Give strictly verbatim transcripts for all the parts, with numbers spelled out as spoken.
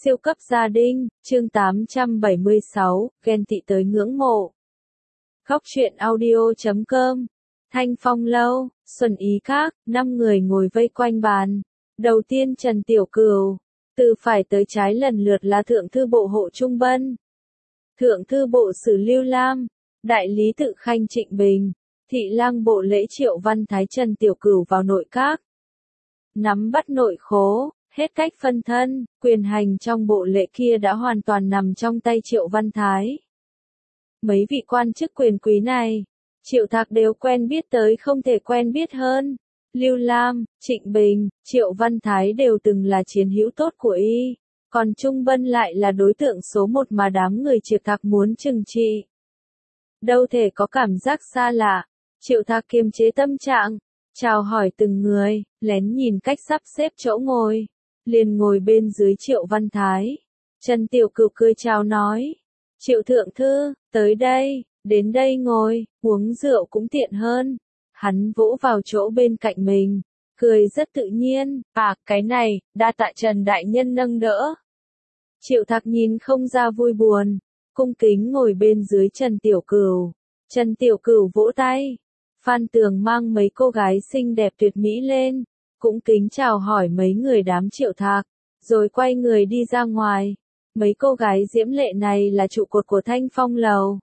Siêu cấp gia đình, chương tám trăm bảy mươi sáu, ghen tị tới ngưỡng mộ. Góc truyện audio chấm com. Thanh Phong lâu, Xuân Ý các, năm người ngồi vây quanh bàn. Đầu tiên Trần Tiểu Cửu, từ phải tới trái lần lượt là Thượng thư bộ Hộ Trung Bân, Thượng thư bộ Sử Lưu Lam, Đại lý tự Khanh Trịnh Bình, Thị lang bộ Lễ Triệu Văn Thái. Trần Tiểu Cửu vào nội các, nắm bắt nội khố. Hết cách phân thân, quyền hành trong bộ lễ kia đã hoàn toàn nằm trong tay Triệu Văn Thái. Mấy vị quan chức quyền quý này, Triệu Thạc đều quen biết tới không thể quen biết hơn. Lưu Lam, Trịnh Bình, Triệu Văn Thái đều từng là chiến hữu tốt của y, còn Trung Bân lại là đối tượng số một mà đám người Triệu Thạc muốn trừng trị. Đâu thể có cảm giác xa lạ, Triệu Thạc kiềm chế tâm trạng, chào hỏi từng người, lén nhìn cách sắp xếp chỗ ngồi. Liền ngồi bên dưới Triệu Văn Thái. Trần Tiểu Cửu cười chào nói. Triệu thượng thư, tới đây, đến đây ngồi, uống rượu cũng tiện hơn. Hắn vỗ vào chỗ bên cạnh mình, cười rất tự nhiên. À, cái này, đa tạ Trần đại nhân nâng đỡ. Triệu Thạc nhìn không ra vui buồn, cung kính ngồi bên dưới Trần Tiểu Cửu. Trần Tiểu Cửu vỗ tay. Phan Tường mang mấy cô gái xinh đẹp tuyệt mỹ lên, cũng kính chào hỏi mấy người đám Triệu Thạc, rồi quay người đi ra ngoài. Mấy cô gái diễm lệ này là trụ cột của Thanh Phong lầu.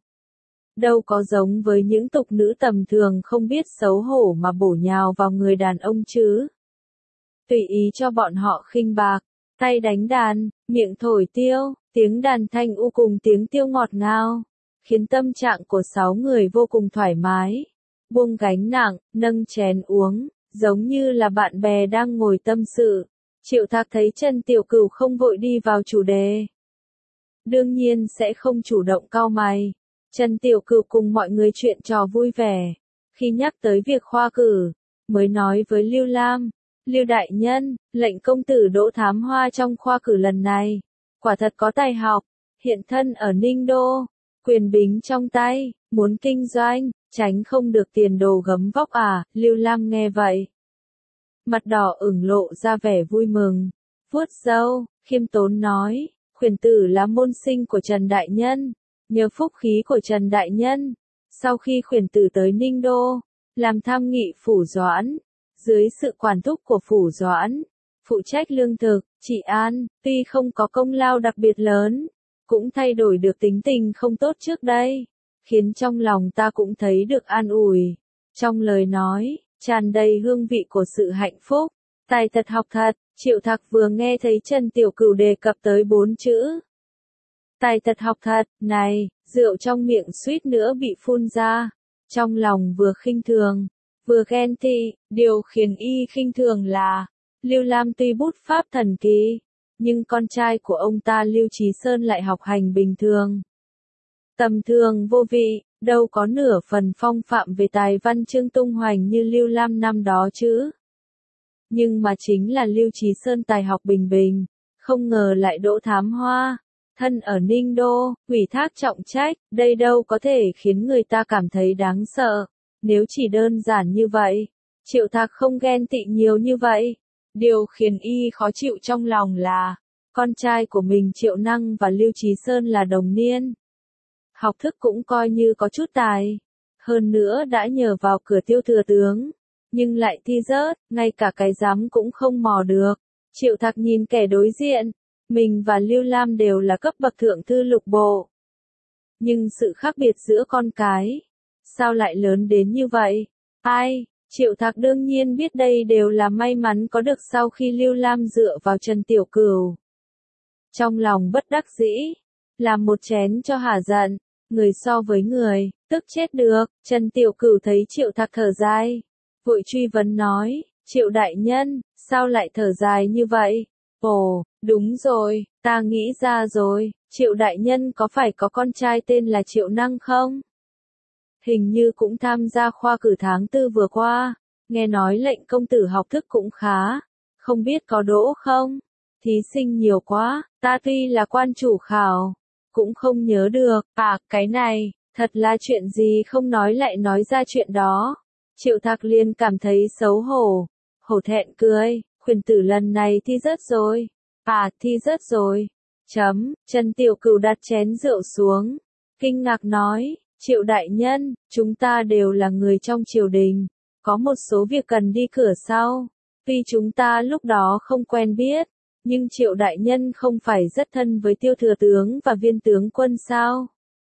Đâu có giống với những tục nữ tầm thường không biết xấu hổ mà bổ nhào vào người đàn ông chứ. Tùy ý cho bọn họ khinh bạc, tay đánh đàn, miệng thổi tiêu, tiếng đàn thanh u cùng tiếng tiêu ngọt ngào, khiến tâm trạng của sáu người vô cùng thoải mái. Buông gánh nặng, nâng chén uống, giống như là bạn bè đang ngồi tâm sự. Triệu Thạc thấy Trần Tiểu Cửu không vội đi vào chủ đề, đương nhiên sẽ không chủ động cau mày. Trần Tiểu Cửu cùng mọi người chuyện trò vui vẻ. Khi nhắc tới việc khoa cử, mới nói với Lưu Lam, Lưu đại nhân, lệnh công tử Đỗ Thám Hoa trong khoa cử lần này, quả thật có tài học, hiện thân ở Ninh Đô, quyền bính trong tay, muốn kinh doanh, tránh không được tiền đồ gấm vóc à. Lưu Lam nghe vậy, mặt đỏ ửng lộ ra vẻ vui mừng, vuốt râu, khiêm tốn nói, khuyển tử là môn sinh của Trần đại nhân, nhờ phúc khí của Trần đại nhân, sau khi khuyển tử tới Ninh Đô, làm tham nghị phủ Doãn, dưới sự quản thúc của phủ Doãn, phụ trách lương thực, trị an, tuy không có công lao đặc biệt lớn, cũng thay đổi được tính tình không tốt trước đây, khiến trong lòng ta cũng thấy được an ủi. Trong lời nói, tràn đầy hương vị của sự hạnh phúc. Tài thật học thật. Triệu Thạc vừa nghe thấy Trần Tiểu Cửu đề cập tới bốn chữ tài thật học thật, này, rượu trong miệng suýt nữa bị phun ra. Trong lòng vừa khinh thường, vừa ghen tị. Điều khiến y khinh thường là, Lưu Lam tuy bút pháp thần kỳ, nhưng con trai của ông ta Lưu Chí Sơn lại học hành bình thường, tầm thường vô vị, đâu có nửa phần phong phạm về tài văn chương tung hoành như Lưu Lam năm đó chứ. Nhưng mà chính là Lưu Chí Sơn tài học bình bình, không ngờ lại Đỗ Thám Hoa, thân ở Ninh Đô, ủy thác trọng trách, đây đâu có thể khiến người ta cảm thấy đáng sợ. Nếu chỉ đơn giản như vậy, Triệu Thạc không ghen tị nhiều như vậy. Điều khiến y khó chịu trong lòng là, con trai của mình Triệu Năng và Lưu Chí Sơn là đồng niên, học thức cũng coi như có chút tài, hơn nữa đã nhờ vào cửa Tiêu thừa tướng, nhưng lại thi rớt, ngay cả cái giám cũng không mò được. Triệu Thạc nhìn kẻ đối diện, mình và Lưu Lam đều là cấp bậc thượng thư lục bộ, nhưng sự khác biệt giữa con cái, sao lại lớn đến như vậy? Ai? Triệu Thạc đương nhiên biết đây đều là may mắn có được sau khi Lưu Lam dựa vào Trần Tiểu Cửu. Trong lòng bất đắc dĩ, làm một chén cho hả giận, người so với người, tức chết được. Trần Tiểu Cửu thấy Triệu Thạc thở dài, vội truy vấn nói, Triệu đại nhân, sao lại thở dài như vậy? Ồ, đúng rồi, ta nghĩ ra rồi, Triệu đại nhân có phải có con trai tên là Triệu Năng không? Hình như cũng tham gia khoa cử tháng tư vừa qua, nghe nói lệnh công tử học thức cũng khá, không biết có đỗ không? Thí sinh nhiều quá, ta tuy là quan chủ khảo, cũng không nhớ được. À, cái này, thật là chuyện gì không nói lại nói ra chuyện đó. Triệu Thạc liền cảm thấy xấu hổ, hổ thẹn cười, khuyển tử lần này thi rớt rồi. À, thi rớt rồi. Chấm, Trần Tiểu Cửu đặt chén rượu xuống, kinh ngạc nói, Triệu đại nhân, chúng ta đều là người trong triều đình, có một số việc cần đi cửa sau, tuy chúng ta lúc đó không quen biết, nhưng Triệu đại nhân không phải rất thân với Tiêu thừa tướng và Viên tướng quân sao?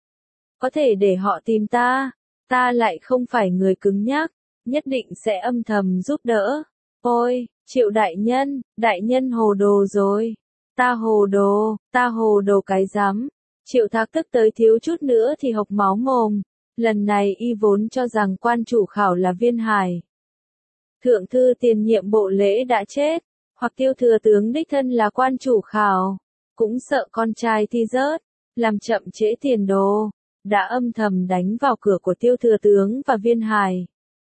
Có thể để họ tìm ta, ta lại không phải người cứng nhắc, nhất định sẽ âm thầm giúp đỡ. Ôi, Triệu đại nhân, đại nhân hồ đồ rồi. Ta hồ đồ, ta hồ đồ cái rắm. Triệu Thạc tức tới thiếu chút nữa thì hộc máu mồm. Lần này y vốn cho rằng quan chủ khảo là Viên Hải. Thượng thư tiền nhiệm bộ lễ đã chết, hoặc Tiêu thừa tướng đích thân là quan chủ khảo. Cũng sợ con trai thi rớt, làm chậm trễ tiền đồ. Đã âm thầm đánh vào cửa của Tiêu thừa tướng và Viên Hải.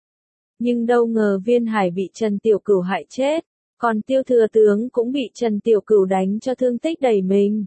Nhưng đâu ngờ Viên Hải bị Trần Tiểu Cửu hại chết, còn Tiêu thừa tướng cũng bị Trần Tiểu Cửu đánh cho thương tích đầy mình.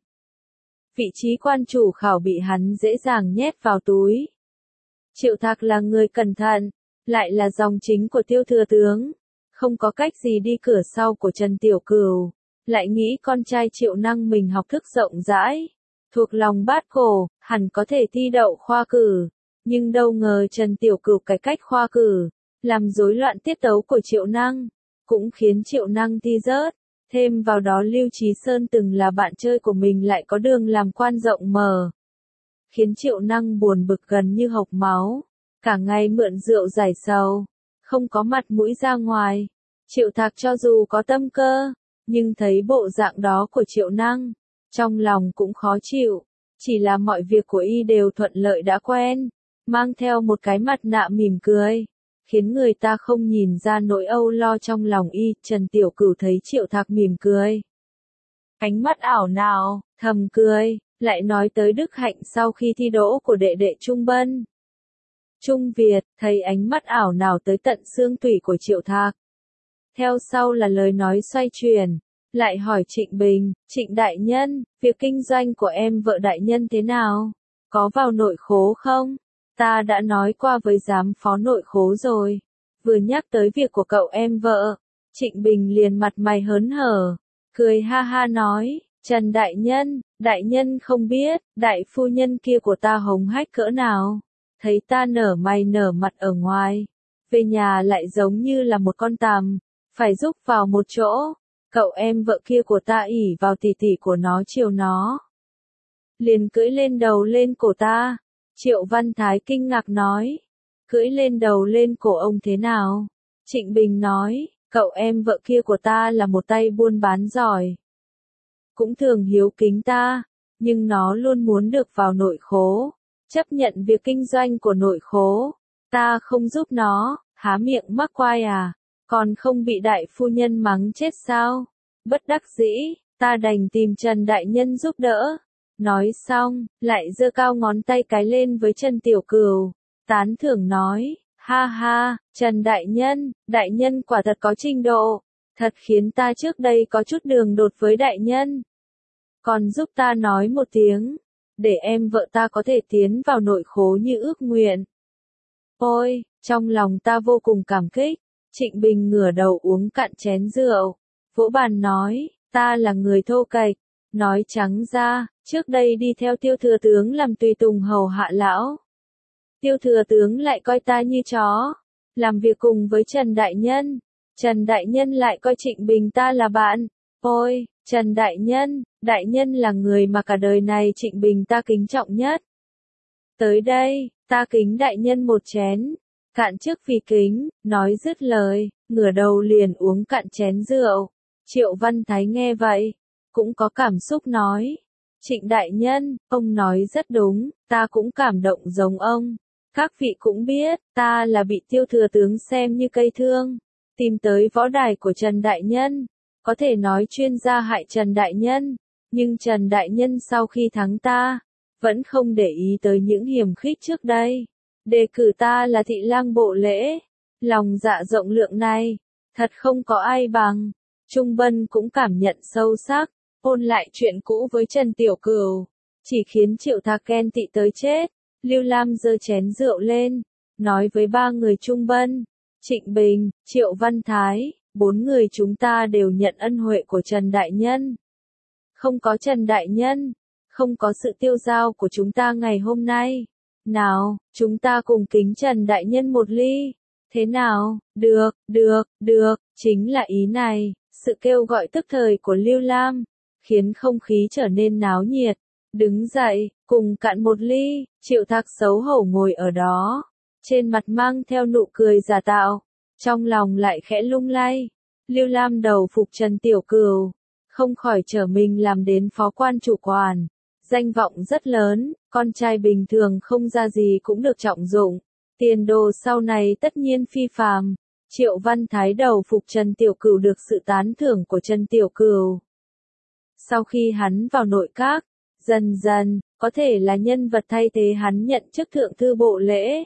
Vị trí quan chủ khảo bị hắn dễ dàng nhét vào túi. Triệu Thạc là người cẩn thận, lại là dòng chính của Tiêu thừa tướng, không có cách gì đi cửa sau của Trần Tiểu Cửu, lại nghĩ con trai Triệu Năng mình học thức rộng rãi, thuộc lòng bát cổ, hẳn có thể thi đậu khoa cử, nhưng đâu ngờ Trần Tiểu Cửu cải cách khoa cử, làm rối loạn tiết tấu của Triệu Năng, cũng khiến Triệu Năng thi rớt. Thêm vào đó Lưu Trí Sơn từng là bạn chơi của mình lại có đường làm quan rộng mở, khiến Triệu Năng buồn bực gần như hộc máu, cả ngày mượn rượu giải sầu, không có mặt mũi ra ngoài. Triệu Thạc cho dù có tâm cơ, nhưng thấy bộ dạng đó của Triệu Năng, trong lòng cũng khó chịu, chỉ là mọi việc của y đều thuận lợi đã quen, mang theo một cái mặt nạ mỉm cười, khiến người ta không nhìn ra nỗi âu lo trong lòng y. Trần Tiểu Cửu thấy Triệu Thạc mỉm cười, ánh mắt ảo não, thầm cười, lại nói tới đức hạnh sau khi thi đỗ của đệ đệ Trung Bân. Trung Việt, thấy ánh mắt ảo não tới tận xương tủy của Triệu Thạc. Theo sau là lời nói xoay chuyển, lại hỏi Trịnh Bình, Trịnh đại nhân, việc kinh doanh của em vợ đại nhân thế nào? Có vào nội khố không? Ta đã nói qua với giám phó nội khố rồi. Vừa nhắc tới việc của cậu em vợ, Trịnh Bình liền mặt mày hớn hở, cười ha ha nói, Trần đại nhân, đại nhân không biết, đại phu nhân kia của ta hống hách cỡ nào. Thấy ta nở mày nở mặt ở ngoài, về nhà lại giống như là một con tằm, phải rúc vào một chỗ. Cậu em vợ kia của ta ỉ vào tỉ tỉ của nó chiều nó, liền cưỡi lên đầu lên cổ ta. Triệu Văn Thái kinh ngạc nói, cưỡi lên đầu lên cổ ông thế nào? Trịnh Bình nói, cậu em vợ kia của ta là một tay buôn bán giỏi, cũng thường hiếu kính ta, nhưng nó luôn muốn được vào nội khố, chấp nhận việc kinh doanh của nội khố. Ta không giúp nó, há miệng mắc quai à, còn không bị đại phu nhân mắng chết sao? Bất đắc dĩ, ta đành tìm Trần đại nhân giúp đỡ. Nói xong, lại giơ cao ngón tay cái lên với Trần Tiểu Cửu, tán thưởng nói, ha ha, Trần đại nhân, đại nhân quả thật có trình độ, thật khiến ta trước đây có chút đường đột với đại nhân. Còn giúp ta nói một tiếng, để em vợ ta có thể tiến vào nội khố như ước nguyện. Ôi, trong lòng ta vô cùng cảm kích. Trịnh Bình ngửa đầu uống cạn chén rượu, vỗ bàn nói, ta là người thô kệch, nói trắng ra, trước đây đi theo Tiêu thừa tướng làm tùy tùng hầu hạ lão. Tiêu thừa tướng lại coi ta như chó, làm việc cùng với Trần đại nhân, Trần đại nhân lại coi Trịnh Bình ta là bạn. Ôi, Trần đại nhân, đại nhân là người mà cả đời này Trịnh Bình ta kính trọng nhất. Tới đây, ta kính đại nhân một chén. Cạn trước vì kính, nói dứt lời, ngửa đầu liền uống cạn chén rượu. Triệu Văn Thái nghe vậy, cũng có cảm xúc nói, Trịnh đại nhân, ông nói rất đúng, ta cũng cảm động giống ông. Các vị cũng biết, ta là bị Tiêu thừa tướng xem như cây thương, tìm tới võ đài của Trần đại nhân, có thể nói chuyên gia hại Trần đại nhân, nhưng Trần đại nhân sau khi thắng ta, vẫn không để ý tới những hiềm khích trước đây. Đề cử ta là thị lang bộ lễ, lòng dạ rộng lượng này, thật không có ai bằng. Trung Bân cũng cảm nhận sâu sắc, ôn lại chuyện cũ với Trần Tiểu Cửu, chỉ khiến Triệu Thạc ghen tị tới chết. Lưu Lam giơ chén rượu lên, nói với ba người Trung Bân, Trịnh Bình, Triệu Văn Thái, bốn người chúng ta đều nhận ân huệ của Trần đại nhân. Không có Trần Đại Nhân, không có sự tiêu dao của chúng ta ngày hôm nay. Nào, chúng ta cùng kính Trần Đại Nhân một ly. Thế nào, được, được, được, chính là ý này. Sự kêu gọi tức thời của Lưu Lam, khiến không khí trở nên náo nhiệt. Đứng dậy, cùng cạn một ly, Triệu Thạc xấu hổ ngồi ở đó. Trên mặt mang theo nụ cười giả tạo, trong lòng lại khẽ lung lay. Lưu Lam đầu phục Trần Tiểu Cửu, không khỏi trở mình làm đến phó quan chủ quản. Danh vọng rất lớn, con trai bình thường không ra gì cũng được trọng dụng. Tiền đồ sau này tất nhiên phi phàm. Triệu Văn Thái đầu phục Trần Tiểu Cửu được sự tán thưởng của Trần Tiểu Cửu. Sau khi hắn vào nội các, dần dần, có thể là nhân vật thay thế hắn nhận chức thượng thư bộ lễ.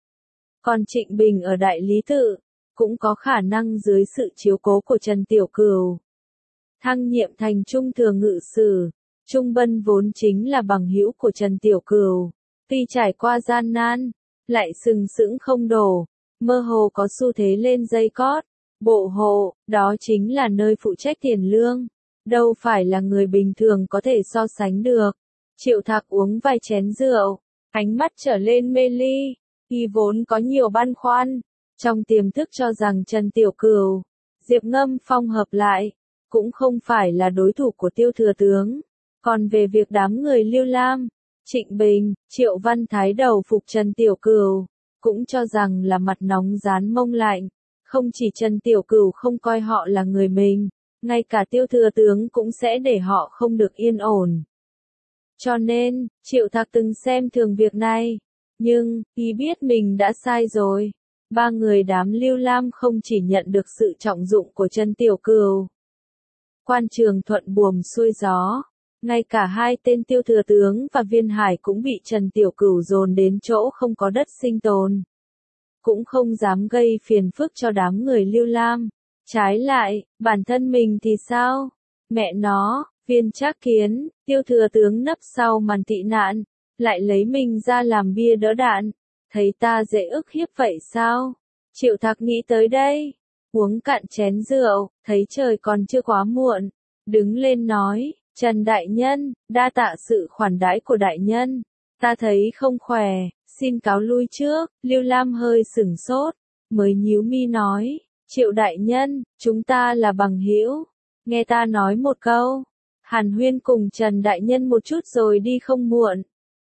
Còn Trịnh Bình ở Đại Lý Tự, cũng có khả năng dưới sự chiếu cố của Trần Tiểu Cửu. Thăng nhiệm thành trung thừa ngự sử, Trung Bân vốn chính là bằng hữu của Trần Tiểu Cửu. Tuy trải qua gian nan, lại sừng sững không đổ, mơ hồ có xu thế lên dây cót. Bộ hộ, đó chính là nơi phụ trách tiền lương. Đâu phải là người bình thường có thể so sánh được. Triệu Thạc uống vài chén rượu, ánh mắt trở lên mê ly. Y vốn có nhiều băn khoăn, trong tiềm thức cho rằng Trần Tiểu Cửu, Diệp Ngâm Phong hợp lại, cũng không phải là đối thủ của Tiêu Thừa Tướng. Còn về việc đám người Lưu Lam, Trịnh Bình, Triệu Văn Thái đầu phục Trần Tiểu Cửu, cũng cho rằng là mặt nóng rán mông lạnh. Không chỉ Trần Tiểu Cửu không coi họ là người mình, ngay cả Tiêu Thừa Tướng cũng sẽ để họ không được yên ổn. Cho nên, Triệu Thạc từng xem thường việc này. Nhưng, y biết mình đã sai rồi. Ba người đám Lưu Lam không chỉ nhận được sự trọng dụng của Trần Tiểu Cửu. Quan trường thuận buồm xuôi gió. Ngay cả hai tên Tiêu Thừa Tướng và Viên Hải cũng bị Trần Tiểu Cửu dồn đến chỗ không có đất sinh tồn. Cũng không dám gây phiền phức cho đám người Lưu Lam. Trái lại, bản thân mình thì sao? Mẹ nó, Viên Trác Kiến, Tiêu Thừa Tướng nấp sau màn tị nạn, lại lấy mình ra làm bia đỡ đạn. Thấy ta dễ ức hiếp vậy sao? Triệu Thạc nghĩ tới đây. Uống cạn chén rượu, thấy trời còn chưa quá muộn. Đứng lên nói, Trần Đại Nhân, đa tạ sự khoản đãi của Đại Nhân. Ta thấy không khỏe, xin cáo lui trước. Lưu Lam hơi sửng sốt, mới nhíu mi nói, Triệu Đại Nhân, chúng ta là bằng hữu. Nghe ta nói một câu. Hàn huyên cùng Trần Đại Nhân một chút rồi đi không muộn.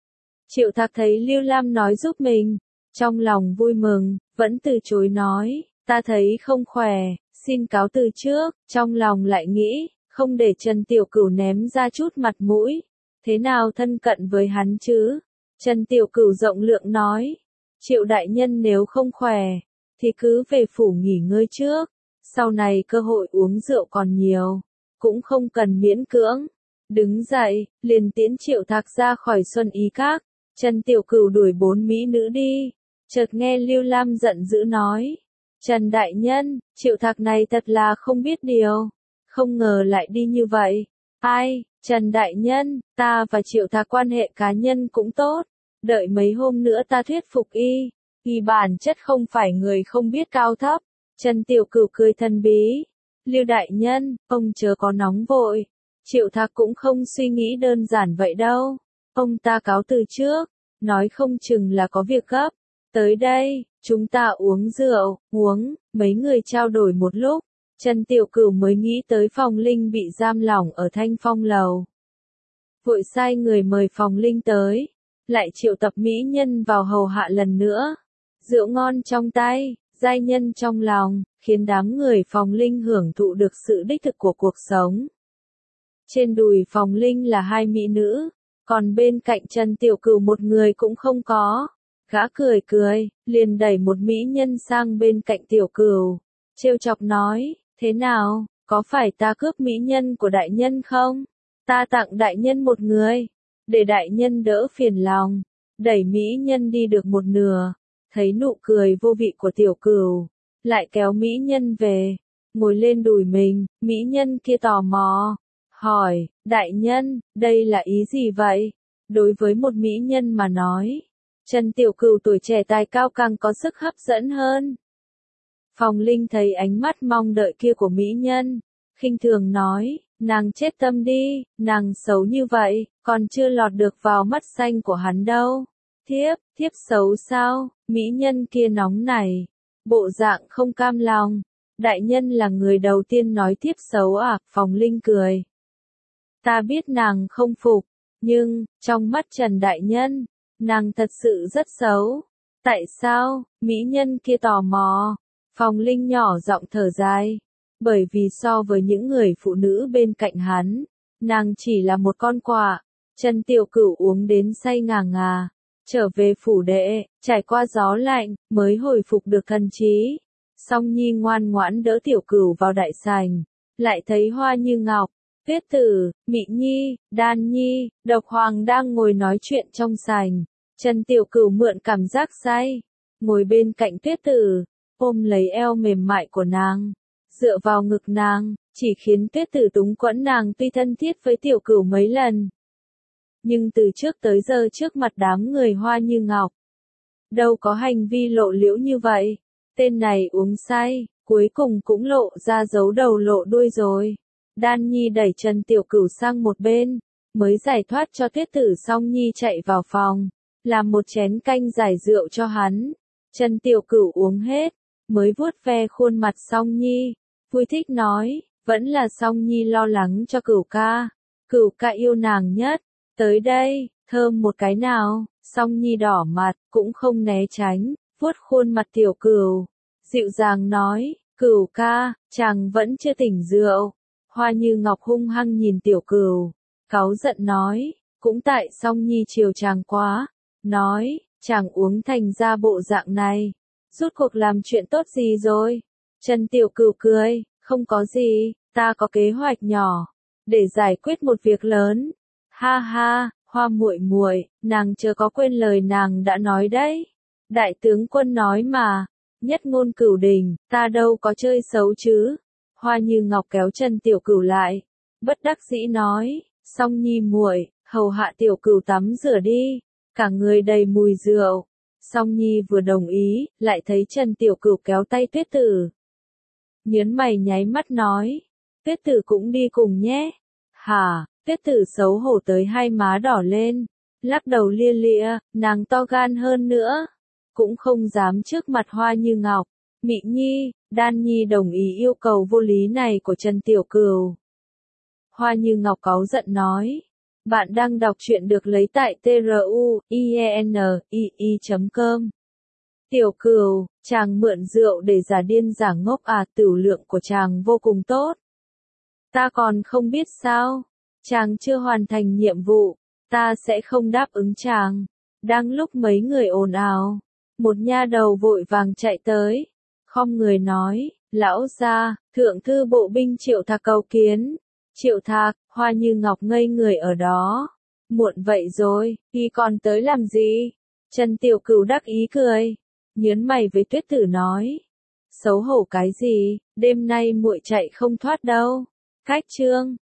Triệu Thạc thấy Lưu Lam nói giúp mình, trong lòng vui mừng, vẫn từ chối nói, ta thấy không khỏe, xin cáo từ trước. Trong lòng lại nghĩ, không để Trần Tiểu Cửu ném ra chút mặt mũi, thế nào thân cận với hắn chứ? Trần Tiểu Cửu rộng lượng nói, Triệu Đại Nhân nếu không khỏe, thì cứ về phủ nghỉ ngơi trước, sau này cơ hội uống rượu còn nhiều, cũng không cần miễn cưỡng. Đứng dậy, liền tiễn Triệu Thạc ra khỏi Xuân Ý Các. Trần Tiểu Cửu đuổi bốn mỹ nữ đi, chợt nghe Lưu Lam giận dữ nói, Trần Đại Nhân, Triệu Thạc này thật là không biết điều, không ngờ lại đi như vậy. Ai, Trần Đại Nhân, ta và Triệu Thạc quan hệ cá nhân cũng tốt, đợi mấy hôm nữa ta thuyết phục y, y bản chất không phải người không biết cao thấp. Trần Tiểu Cửu cười thần bí, Lưu Đại Nhân, ông chớ có nóng vội, Triệu Thạc cũng không suy nghĩ đơn giản vậy đâu. Ông ta cáo từ trước, nói không chừng là có việc gấp. Tới đây, chúng ta uống rượu, uống, mấy người trao đổi một lúc. Trần Tiểu Cửu mới nghĩ tới Phòng Linh bị giam lỏng ở Thanh Phong Lầu. Vội sai người mời Phòng Linh tới, lại triệu tập mỹ nhân vào hầu hạ lần nữa. Rượu ngon trong tay, giai nhân trong lòng, khiến đám người Phòng Linh hưởng thụ được sự đích thực của cuộc sống. Trên đùi Phòng Linh là hai mỹ nữ. Còn bên cạnh Trần Tiểu Cửu một người cũng không có. Gã cười cười, liền đẩy một mỹ nhân sang bên cạnh Tiểu Cửu. Trêu chọc nói, thế nào, có phải ta cướp mỹ nhân của Đại Nhân không? Ta tặng Đại Nhân một người, để Đại Nhân đỡ phiền lòng. Đẩy mỹ nhân đi được một nửa, thấy nụ cười vô vị của Tiểu Cửu, lại kéo mỹ nhân về, ngồi lên đùi mình. Mỹ nhân kia tò mò, hỏi, Đại Nhân, đây là ý gì vậy? Đối với một mỹ nhân mà nói, Trần Tiểu Cửu tuổi trẻ tài cao càng có sức hấp dẫn hơn. Phòng Linh thấy ánh mắt mong đợi kia của mỹ nhân, khinh thường nói, Nàng chết tâm đi, nàng xấu như vậy, còn chưa lọt được vào mắt xanh của hắn đâu. Thiếp, thiếp xấu sao? Mỹ nhân kia nóng này, bộ dạng không cam lòng. Đại nhân là người đầu tiên nói thiếp xấu à? Phòng Linh cười. Ta biết nàng không phục, nhưng, trong mắt Trần Đại Nhân, nàng thật sự rất xấu. Tại sao? Mỹ nhân kia tò mò. Phòng Linh nhỏ giọng thở dài. Bởi vì so với những người phụ nữ bên cạnh hắn, nàng chỉ là một con quạ. Trần Tiểu Cửu uống đến say ngà ngà, trở về phủ đệ, trải qua gió lạnh, mới hồi phục được thần trí. Song Nhi ngoan ngoãn đỡ Tiểu Cửu vào đại sảnh, lại thấy Hoa Như Ngọc, Tuyết Tử, Mị Nhi, Đan Nhi, Độc Hoàng đang ngồi nói chuyện trong sảnh. Trần Tiểu Cửu mượn cảm giác say, ngồi bên cạnh Tuyết Tử, ôm lấy eo mềm mại của nàng, dựa vào ngực nàng, chỉ khiến Tuyết Tử túng quẫn. Nàng tuy thân thiết với Tiểu Cửu mấy lần, nhưng từ trước tới giờ trước mặt đám người Hoa Như Ngọc, đâu có hành vi lộ liễu như vậy. Tên này uống say, cuối cùng cũng lộ ra giấu đầu lộ đuôi rồi. Đan Nhi đẩy Trần Tiểu Cửu sang một bên, mới giải thoát cho Tuyết Tử. Song Nhi chạy vào phòng, làm một chén canh giải rượu cho hắn. Trần Tiểu Cửu uống hết, mới vuốt ve khuôn mặt Song Nhi, vui thích nói, vẫn là Song Nhi lo lắng cho Cửu ca. Cửu ca yêu nàng nhất, tới đây, thơm một cái nào. Song Nhi đỏ mặt, cũng không né tránh, vuốt khuôn mặt Tiểu Cửu, dịu dàng nói, Cửu ca, chàng vẫn chưa tỉnh rượu. Hoa Như Ngọc hung hăng nhìn Tiểu Cửu, cáu giận nói, cũng tại Song Nhi chiều chàng quá, nói, chàng uống thành ra bộ dạng này, rốt cuộc làm chuyện tốt gì rồi? Trần Tiểu Cửu cười, không có gì, ta có kế hoạch nhỏ, để giải quyết một việc lớn. Ha ha, Hoa muội muội, nàng chưa có quên lời nàng đã nói đấy. Đại tướng quân nói mà, nhất ngôn cửu đình, ta đâu có chơi xấu chứ. Hoa Như Ngọc kéo Trần Tiểu Cửu lại, bất đắc dĩ nói, Song Nhi muội, hầu hạ Tiểu Cửu tắm rửa đi, cả người đầy mùi rượu. Song Nhi vừa đồng ý, lại thấy Trần Tiểu Cửu kéo tay Tuyết Tử, nhớn mày nháy mắt nói, Tuyết Tử cũng đi cùng nhé. Hả? Tuyết Tử xấu hổ tới hai má đỏ lên, lắc đầu lia lịa, nàng to gan hơn nữa, cũng không dám trước mặt Hoa Như Ngọc, Mị Nhi, Đan Nhi đồng ý yêu cầu vô lý này của Trần Tiểu Cửu. Hoa Như Ngọc cáu giận nói, bạn đang đọc truyện được lấy tại truyện chấm com. Tiểu Cửu, chàng mượn rượu để giả điên giả ngốc à? Tửu lượng của chàng vô cùng tốt. Ta còn không biết sao? Chàng chưa hoàn thành nhiệm vụ, ta sẽ không đáp ứng chàng. Đang lúc mấy người ồn ào, một nha đầu vội vàng chạy tới, khom người nói, lão gia, thượng thư bộ binh Triệu Thạc cầu kiến. Triệu Thạc, Hoa Như Ngọc ngây người ở đó. Muộn vậy rồi, y còn tới làm gì? Trần Tiểu Cửu đắc ý cười, nhớn mày với Tuyết Tử nói, xấu hổ cái gì, đêm nay muội chạy không thoát đâu. Cách chương